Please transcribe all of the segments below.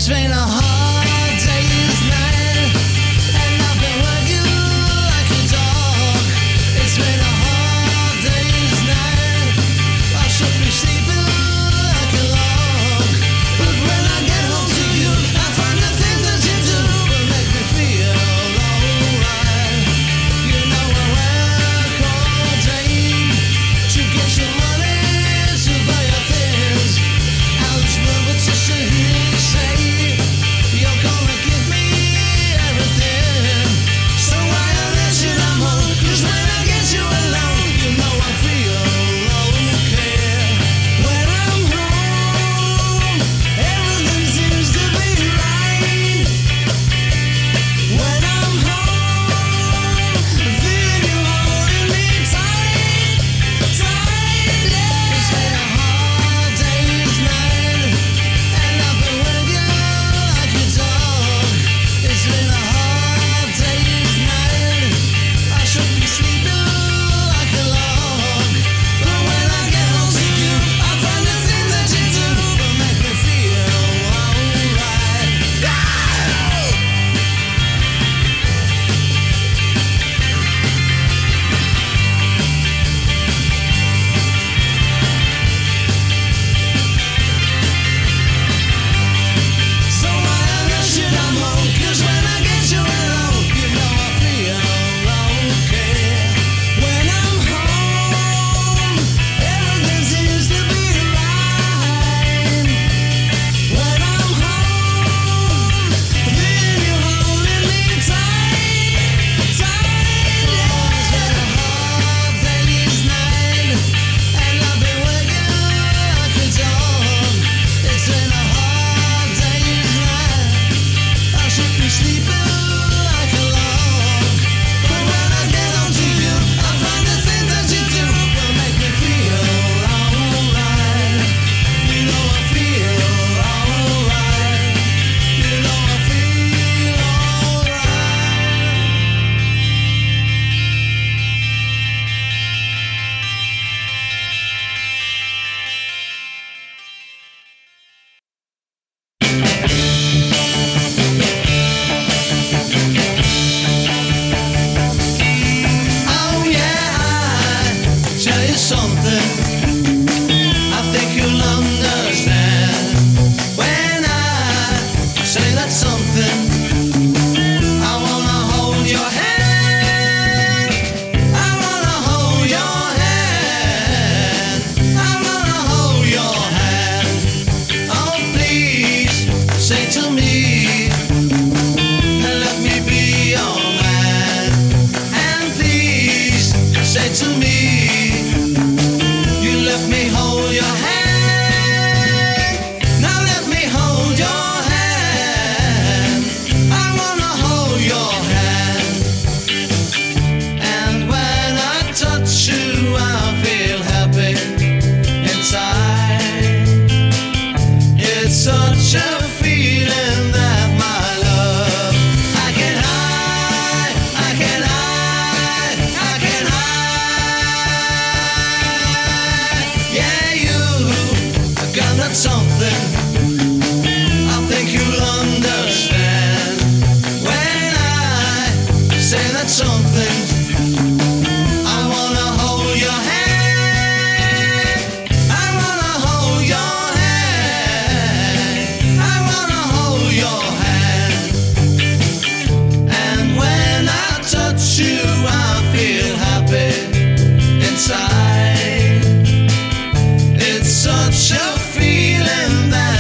Such a feeling that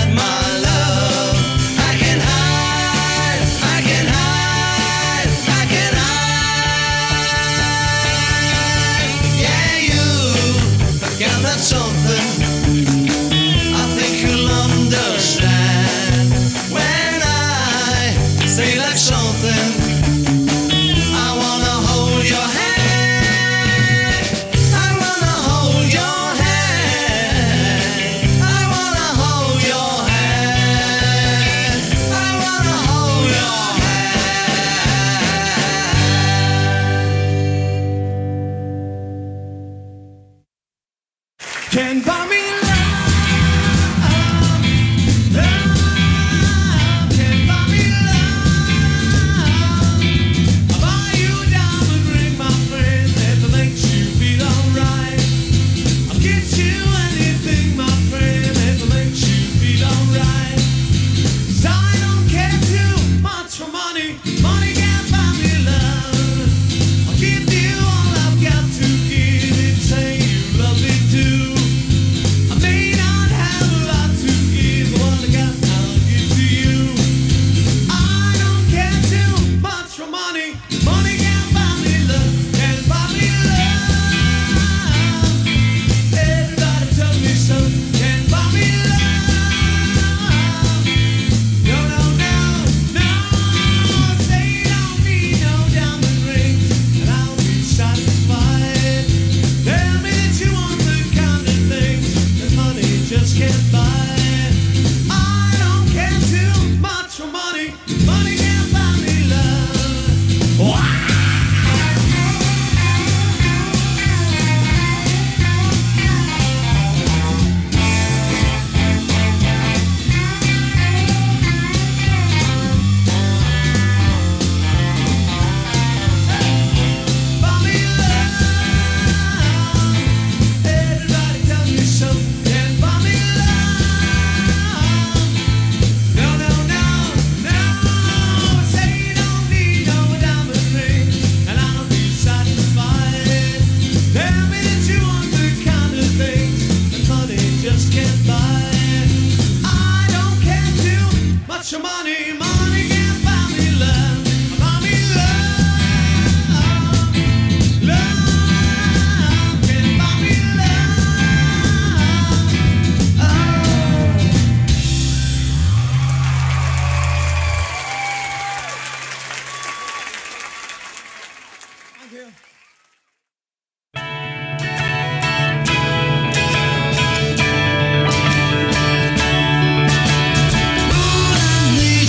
got your money, money can't buy me love. Buy me love. Love can't buy me love. Thank you. Ooh, I need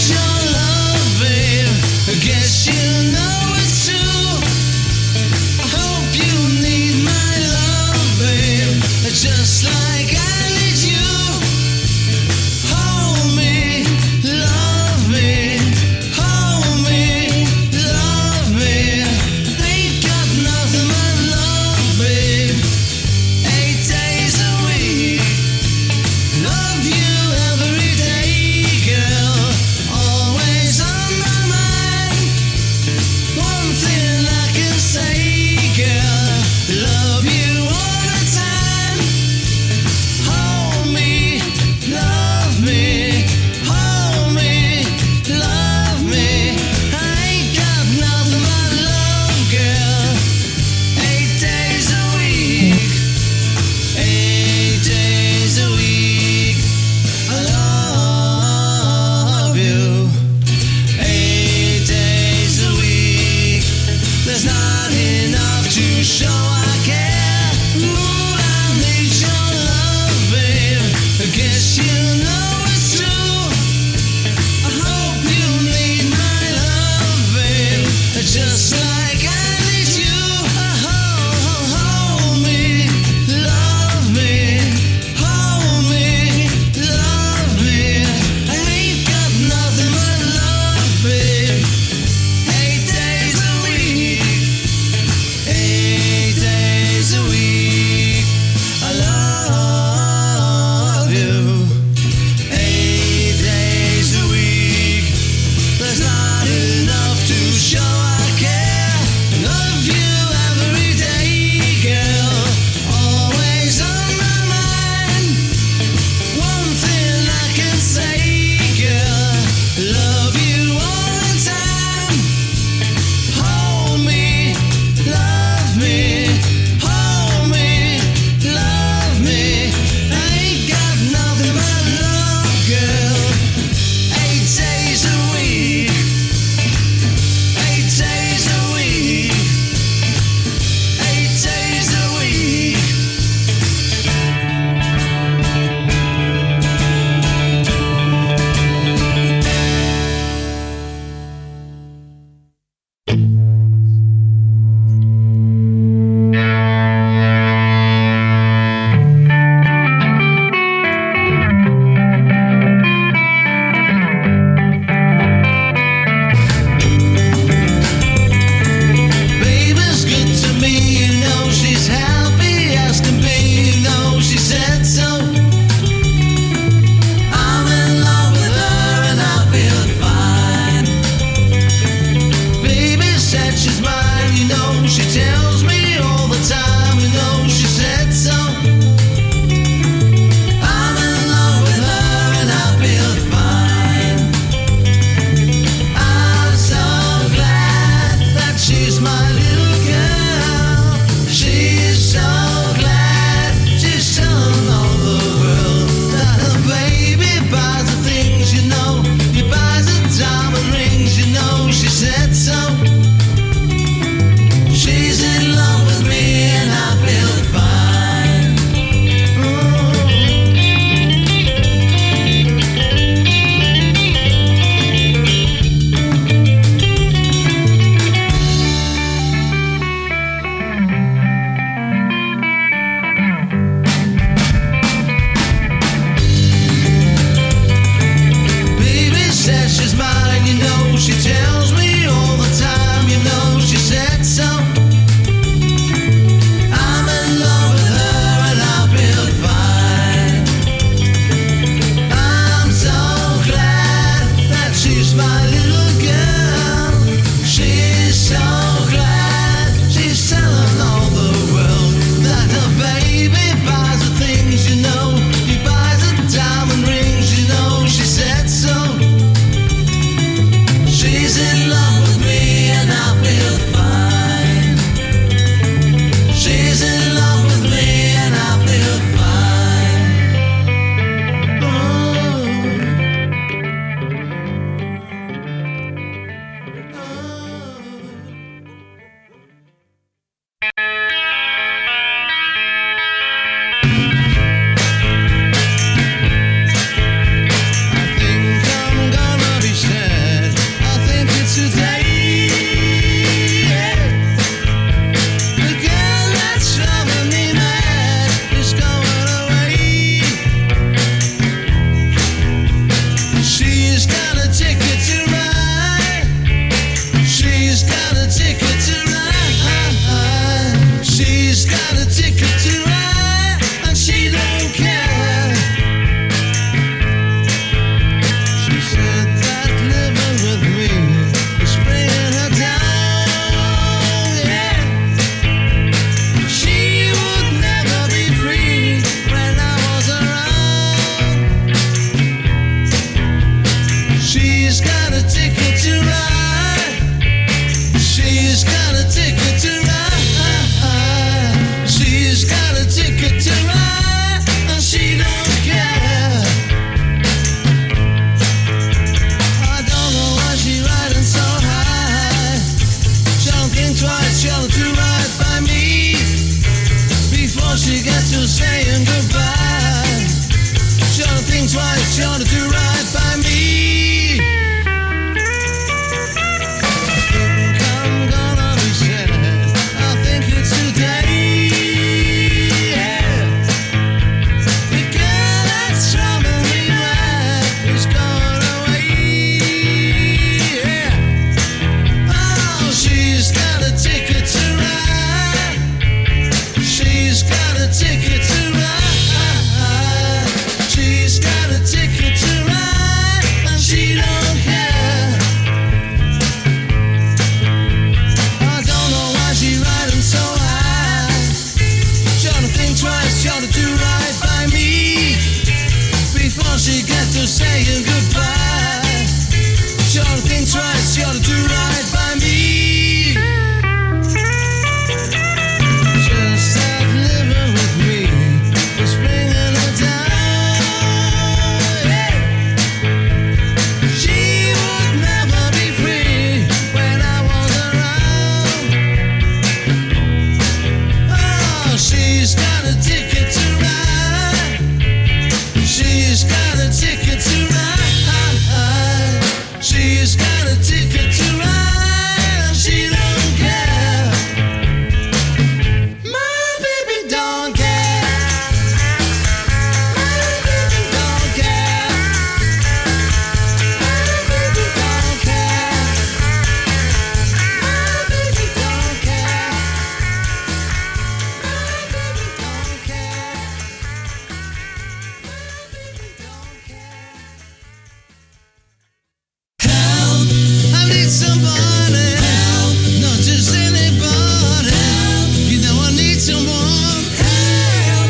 think twice, she ought to do right by me. I'm gonna be sad, I think it's today. Yeah. The girl that's troubled me right is gone away. Yeah. Oh, she's got a ticket to ride. She's got a ticket to ride. She's got a ticket to ride, and she don't care. I don't know why she's riding so high. She ought to think twice, she ought to do right by me before she gets to saying goodbye. She ought to think twice, she ought to do right by me. Just start living with me, it's bringing her down. Yeah. She would never be free when I was around. Oh, she's got a ticket to ride. She's got a ticket to ride. She's got a ticket to ride, and she don't care. My baby don't care. My baby don't care. My baby don't care. My baby don't care. My baby don't care. Help! I need somebody. Help! Not just anybody. Help! You know I need someone. Help!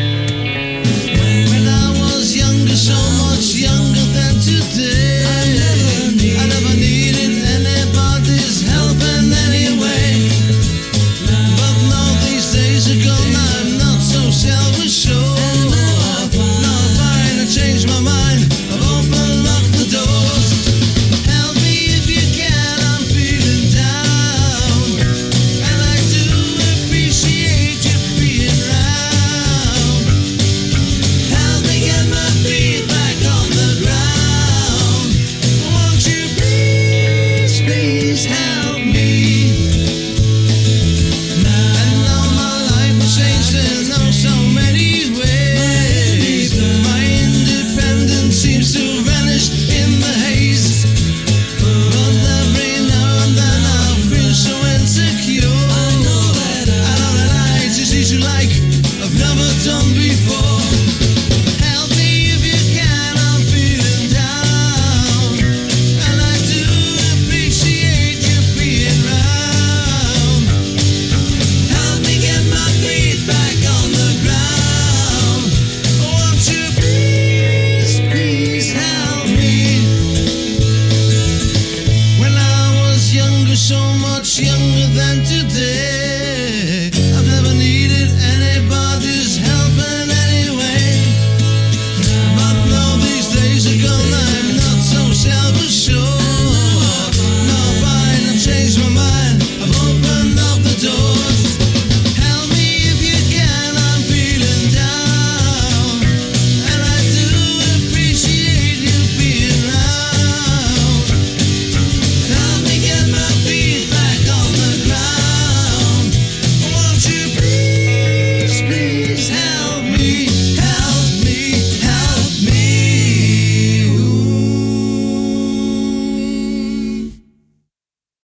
When I was younger, so much younger than today, I never needed anybody's help in any way. But now these days are gone, I'm not so self-assured. Now I find I changed my mind.